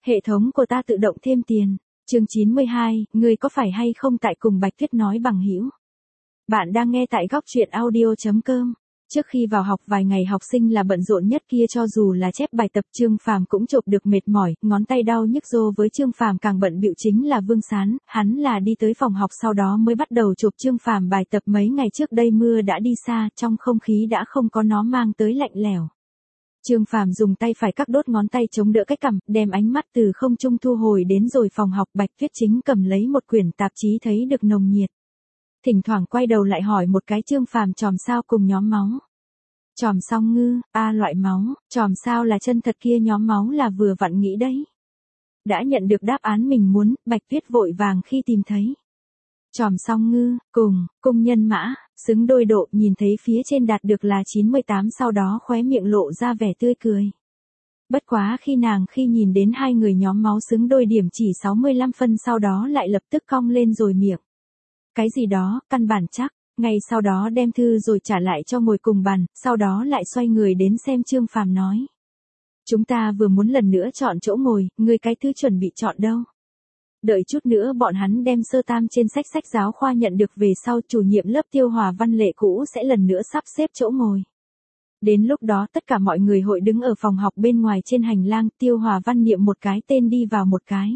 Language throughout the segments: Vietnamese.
Hệ thống của ta tự động thêm tiền. Chương 92, ngươi có phải hay không tại cùng Bạch Tuyết nói bằng hữu. Bạn đang nghe tại góc truyện audio.com. Trước khi vào học vài ngày học sinh là bận rộn nhất kia, cho dù là chép bài tập Trương Phàm cũng chộp được mệt mỏi, ngón tay đau nhức rô. Với Trương Phàm càng bận bịu chính là Vương Sán, hắn là đi tới phòng học sau đó mới bắt đầu chộp Trương Phàm bài tập. Mấy ngày trước đây mưa đã đi xa, trong không khí đã không có nó mang tới lạnh lẽo. Trương Phàm dùng tay phải các đốt ngón tay chống đỡ cái cằm, đem ánh mắt từ không trung thu hồi đến rồi phòng học. Bạch Tuyết chính cầm lấy một quyển tạp chí thấy được nồng nhiệt. Thỉnh thoảng quay đầu lại hỏi một cái Trương Phàm chòm sao cùng nhóm máu. Chòm song ngư, loại máu, chòm sao là chân thật kia, nhóm máu là vừa vặn nghĩ đấy. Đã nhận được đáp án mình muốn, Bạch Tuyết vội vàng khi tìm thấy. Chòm song ngư, cung nhân mã, xứng đôi độ, nhìn thấy phía trên đạt được là 98, sau đó khóe miệng lộ ra vẻ tươi cười. Bất quá khi nhìn đến hai người nhóm máu xứng đôi điểm chỉ 65 phân, sau đó lại lập tức cong lên rồi miệng. Cái gì đó, căn bản chắc. Ngay sau đó đem thư rồi trả lại cho ngồi cùng bàn, sau đó lại xoay người đến xem Trương Phàm nói. Chúng ta vừa muốn lần nữa chọn chỗ ngồi, ngươi cái thứ chuẩn bị chọn đâu? Đợi chút nữa bọn hắn đem sơ tam trên sách giáo khoa nhận được về sau, chủ nhiệm lớp Tiêu Hòa Văn lệ cũ sẽ lần nữa sắp xếp chỗ ngồi. Đến lúc đó tất cả mọi người hội đứng ở phòng học bên ngoài trên hành lang, Tiêu Hòa Văn niệm một cái tên đi vào một cái.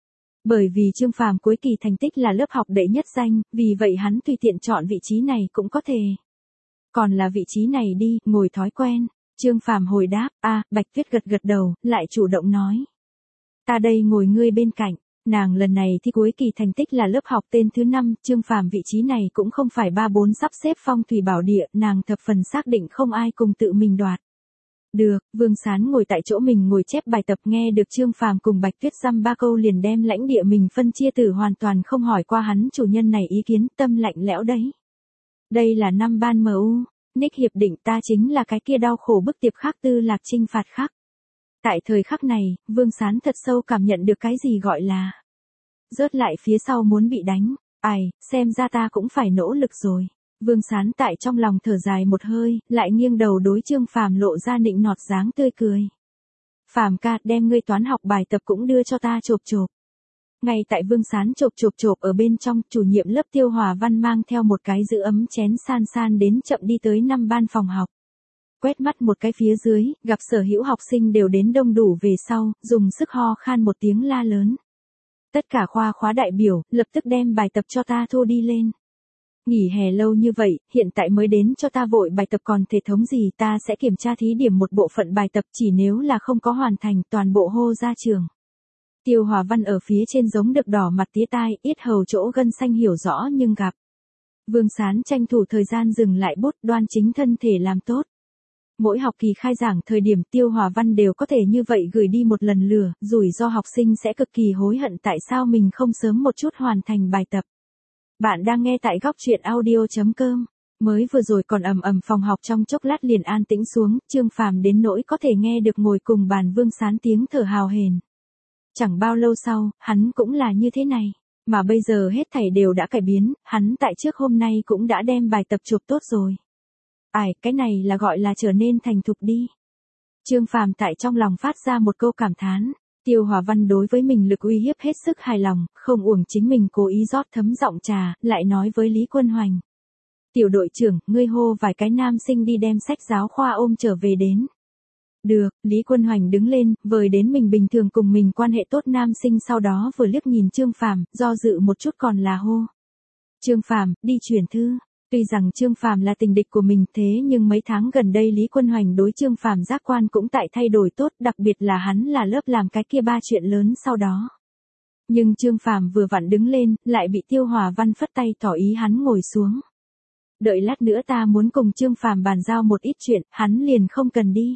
Bởi vì Trương Phàm cuối kỳ thành tích là lớp học đệ nhất danh, vì vậy hắn tùy tiện chọn vị trí này cũng có thể. Còn là vị trí này đi, ngồi thói quen. Trương Phàm hồi đáp, Bạch Tuyết gật gật đầu, lại chủ động nói. Ta đây ngồi ngươi bên cạnh. Nàng lần này thi cuối kỳ thành tích là lớp học tên thứ 5, Trương Phàm vị trí này cũng không phải 3-4 sắp xếp phong thủy bảo địa, nàng thập phần xác định không ai cùng tự mình đoạt. Được, Vương Sán ngồi tại chỗ mình ngồi chép bài tập, nghe được Trương Phàm cùng Bạch Tuyết dăm ba câu liền đem lãnh địa mình phân chia từ hoàn toàn không hỏi qua hắn chủ nhân này ý kiến, tâm lạnh lẽo đấy. Đây là năm ban MU, Nick hiệp định ta chính là cái kia đau khổ bức tiệp khắc Tư Lạc trinh phạt khắc. Tại thời khắc này, Vương Sán thật sâu cảm nhận được cái gì gọi là rớt lại phía sau muốn bị đánh. Xem ra ta cũng phải nỗ lực rồi. Vương Sán tại trong lòng thở dài một hơi, lại nghiêng đầu đối Trương Phàm lộ ra nịnh nọt dáng tươi cười. Phàm ca, đem ngươi toán học bài tập cũng đưa cho ta chộp chộp. Ngay tại Vương Sán chộp ở bên trong, chủ nhiệm lớp Tiêu Hòa Văn mang theo một cái giữ ấm chén san đến chậm đi tới 5 ban phòng học. Quét mắt một cái phía dưới, gặp sở hữu học sinh đều đến đông đủ về sau, dùng sức ho khan một tiếng la lớn. Tất cả khoa khóa đại biểu, lập tức đem bài tập cho ta thu đi lên. Nghỉ hè lâu như vậy, hiện tại mới đến cho ta vội bài tập còn thể thống gì, ta sẽ kiểm tra thí điểm một bộ phận bài tập, chỉ nếu là không có hoàn thành toàn bộ hô ra trường. Tiêu Hòa Văn ở phía trên giống được đỏ mặt tía tai, yết hầu chỗ gân xanh hiểu rõ nhưng gặp. Vương Sán tranh thủ thời gian dừng lại bút, đoan chính thân thể làm tốt. Mỗi học kỳ khai giảng thời điểm Tiêu Hòa Văn đều có thể như vậy gửi đi một lần lừa, rủi ro học sinh sẽ cực kỳ hối hận tại sao mình không sớm một chút hoàn thành bài tập. Bạn đang nghe tại góc truyện audio.com. Mới vừa rồi còn ầm phòng học trong chốc lát liền an tĩnh xuống, Trương Phàm đến nỗi có thể nghe được ngồi cùng bàn Vương Sán tiếng thở hào hển. Chẳng bao lâu sau, hắn cũng là như thế này, mà bây giờ hết thảy đều đã cải biến, hắn tại trước hôm nay cũng đã đem bài tập chụp tốt rồi. Cái này là gọi là trở nên thành thục đi. Trương Phàm tại trong lòng phát ra một câu cảm thán. Tiêu Hòa Văn đối với mình lực uy hiếp hết sức hài lòng, không uổng chính mình cố ý rót thấm giọng trà, lại nói với Lý Quân Hoành. Tiểu đội trưởng, ngươi hô vài cái nam sinh đi đem sách giáo khoa ôm trở về đến. Được, Lý Quân Hoành đứng lên, vời đến mình bình thường cùng mình quan hệ tốt nam sinh, sau đó vừa liếc nhìn Trương Phàm, do dự một chút còn là hô. Trương Phàm, đi chuyển thư. Tuy rằng Trương Phàm là tình địch của mình thế nhưng mấy tháng gần đây Lý Quân Hoành đối Trương Phàm giác quan cũng tại thay đổi tốt, đặc biệt là hắn là lớp làm cái kia 3 chuyện lớn sau đó. Nhưng Trương Phàm vừa vặn đứng lên, lại bị Tiêu Hòa Văn phất tay tỏ ý hắn ngồi xuống. Đợi lát nữa ta muốn cùng Trương Phàm bàn giao một ít chuyện, hắn liền không cần đi.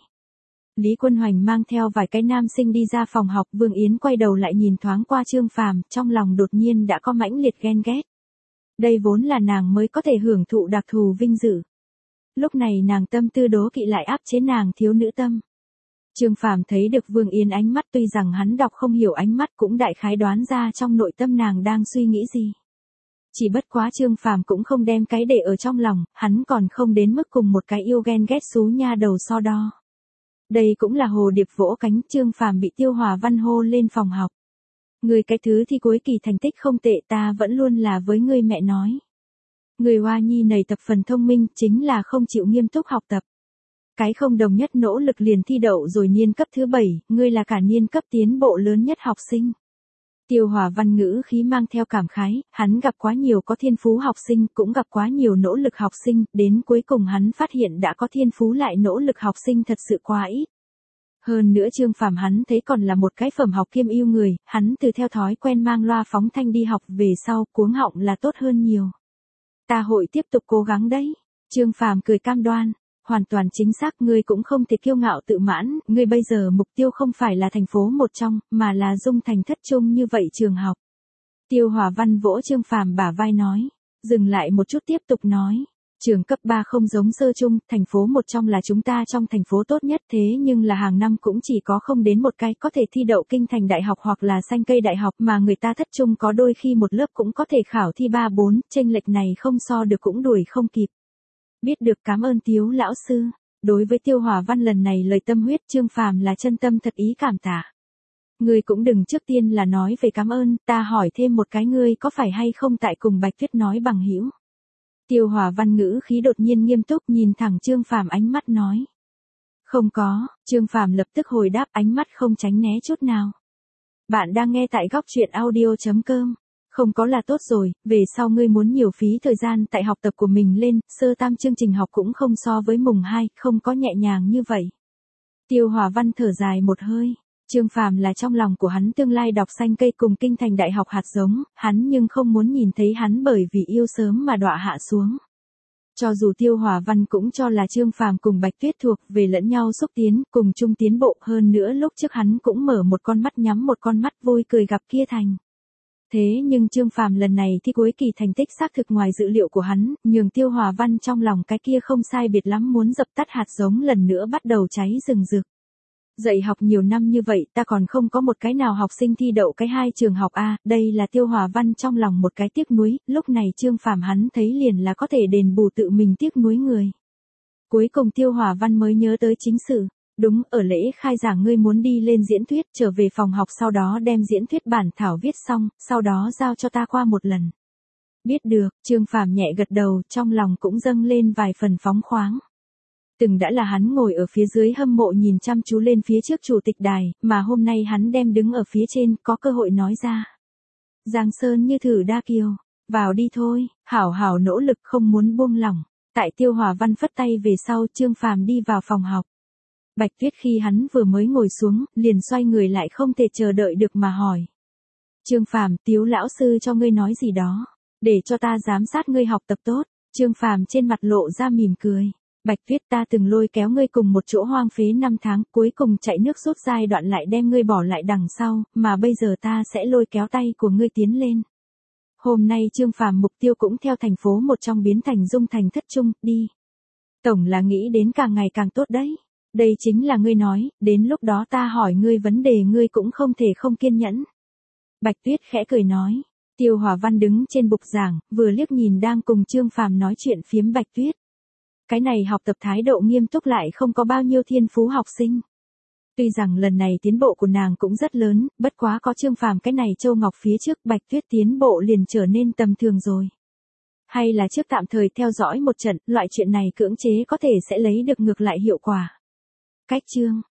Lý Quân Hoành mang theo vài cái nam sinh đi ra phòng học, Vương Yến quay đầu lại nhìn thoáng qua Trương Phàm, trong lòng đột nhiên đã có mãnh liệt ghen ghét. Đây vốn là nàng mới có thể hưởng thụ đặc thù vinh dự. Lúc này nàng tâm tư đố kỵ lại áp chế nàng thiếu nữ tâm. Trương Phàm thấy được Vương Yến ánh mắt, tuy rằng hắn đọc không hiểu ánh mắt cũng đại khái đoán ra trong nội tâm nàng đang suy nghĩ gì. Chỉ bất quá Trương Phàm cũng không đem cái để ở trong lòng, hắn còn không đến mức cùng một cái yêu ghen ghét xú nha đầu so đo. Đây cũng là hồ điệp vỗ cánh, Trương Phàm bị Tiêu Hòa Văn hô lên phòng học. Ngươi cái thứ thi cuối kỳ thành tích không tệ, ta vẫn luôn là với ngươi mẹ nói. Người Hoa Nhi này tập phần thông minh chính là không chịu nghiêm túc học tập. Cái không đồng nhất nỗ lực liền thi đậu rồi niên cấp thứ 7, ngươi là cả niên cấp tiến bộ lớn nhất học sinh. Tiêu Hòa Văn ngữ khí mang theo cảm khái, hắn gặp quá nhiều có thiên phú học sinh, cũng gặp quá nhiều nỗ lực học sinh, đến cuối cùng hắn phát hiện đã có thiên phú lại nỗ lực học sinh thật sự quá ít. Hơn nữa Trương Phàm hắn thấy còn là một cái phẩm học kiêm ưu người, hắn từ theo thói quen mang loa phóng thanh đi học về sau cuống họng là tốt hơn nhiều. Ta hội tiếp tục cố gắng đấy. Trương Phàm cười cam đoan. Hoàn toàn chính xác, ngươi cũng không thể kiêu ngạo tự mãn, ngươi bây giờ mục tiêu không phải là thành phố một trong, mà là dung thành thất trung như vậy trường học. Tiêu Hòa Văn vỗ Trương Phàm bả vai nói, dừng lại một chút tiếp tục nói, trường cấp 3 không giống sơ trung, thành phố một trong là chúng ta trong thành phố tốt nhất, thế nhưng là hàng năm cũng chỉ có không đến một cái có thể thi đậu kinh thành đại học hoặc là xanh cây đại học, mà người ta thất trung có đôi khi một lớp cũng có thể khảo thi 3-4, chênh lệch này không so được cũng đuổi không kịp. Biết được, cảm ơn Tiếu lão sư. Đối với Tiêu Hòa Văn lần này lời tâm huyết, Trương Phàm là chân tâm thật ý cảm tạ. Ngươi cũng đừng trước tiên là nói về cảm ơn, ta hỏi thêm một cái, ngươi có phải hay không tại cùng Bạch Tuyết nói bằng hữu? Tiêu Hòa Văn ngữ khí đột nhiên nghiêm túc nhìn thẳng Trương Phàm ánh mắt nói. Không có, Trương Phàm lập tức hồi đáp, ánh mắt không tránh né chút nào. Bạn đang nghe tại góc truyện audio.com. Không có là tốt rồi, về sau ngươi muốn nhiều phí thời gian tại học tập của mình lên, sơ tam chương trình học cũng không so với mùng 2, không có nhẹ nhàng như vậy. Tiêu Hòa Văn thở dài một hơi, Trương Phàm là trong lòng của hắn tương lai đọc xanh cây cùng kinh thành đại học hạt giống, hắn nhưng không muốn nhìn thấy hắn bởi vì yêu sớm mà đọa hạ xuống. Cho dù Tiêu Hòa Văn cũng cho là Trương Phàm cùng Bạch Tuyết thuộc về lẫn nhau xúc tiến, cùng chung tiến bộ, hơn nữa lúc trước hắn cũng mở một con mắt nhắm một con mắt vui cười gặp kia thành. Thế nhưng Trương Phàm lần này thi cuối kỳ thành tích xác thực ngoài dự liệu của hắn, nhường Tiêu Hòa Văn trong lòng cái kia không sai biệt lắm muốn dập tắt hạt giống lần nữa bắt đầu cháy rừng rực. Dạy học nhiều năm như vậy ta còn không có một cái nào học sinh thi đậu cái 2 trường học A, đây là Tiêu Hòa Văn trong lòng một cái tiếc nuối, lúc này Trương Phàm hắn thấy liền là có thể đền bù tự mình tiếc nuối người. Cuối cùng Tiêu Hòa Văn mới nhớ tới chính sự. Đúng, ở lễ khai giảng ngươi muốn đi lên diễn thuyết, trở về phòng học sau đó đem diễn thuyết bản thảo viết xong, sau đó giao cho ta qua một lần. Biết được, Trương Phàm nhẹ gật đầu, trong lòng cũng dâng lên vài phần phóng khoáng. Từng đã là hắn ngồi ở phía dưới hâm mộ nhìn chăm chú lên phía trước chủ tịch đài, mà hôm nay hắn đem đứng ở phía trên, có cơ hội nói ra. Giang Sơn như thử đa kiều, vào đi thôi, hảo hảo nỗ lực không muốn buông lỏng. Tại Tiêu Hòa Văn phất tay về sau, Trương Phàm đi vào phòng học. Bạch Tuyết khi hắn vừa mới ngồi xuống, liền xoay người lại không thể chờ đợi được mà hỏi. Trương Phàm, Tiếu lão sư cho ngươi nói gì đó, để cho ta giám sát ngươi học tập tốt. Trương Phàm trên mặt lộ ra mỉm cười. Bạch Tuyết, ta từng lôi kéo ngươi cùng một chỗ hoang phế 5 tháng, cuối cùng chạy nước rút giai đoạn lại đem ngươi bỏ lại đằng sau, mà bây giờ ta sẽ lôi kéo tay của ngươi tiến lên. Hôm nay Trương Phàm mục tiêu cũng theo thành phố một trong biến thành dung thành thất trung, đi. Tổng là nghĩ đến càng ngày càng tốt đấy. Đây chính là ngươi nói, đến lúc đó ta hỏi ngươi vấn đề ngươi cũng không thể không kiên nhẫn. Bạch Tuyết khẽ cười nói. Tiêu Hòa Văn đứng trên bục giảng, vừa liếc nhìn đang cùng Trương Phàm nói chuyện phiếm Bạch Tuyết. Cái này học tập thái độ nghiêm túc lại không có bao nhiêu thiên phú học sinh. Tuy rằng lần này tiến bộ của nàng cũng rất lớn, bất quá có Trương Phàm cái này châu ngọc phía trước, Bạch Tuyết tiến bộ liền trở nên tầm thường rồi. Hay là trước tạm thời theo dõi một trận, loại chuyện này cưỡng chế có thể sẽ lấy được ngược lại hiệu quả. Cách chương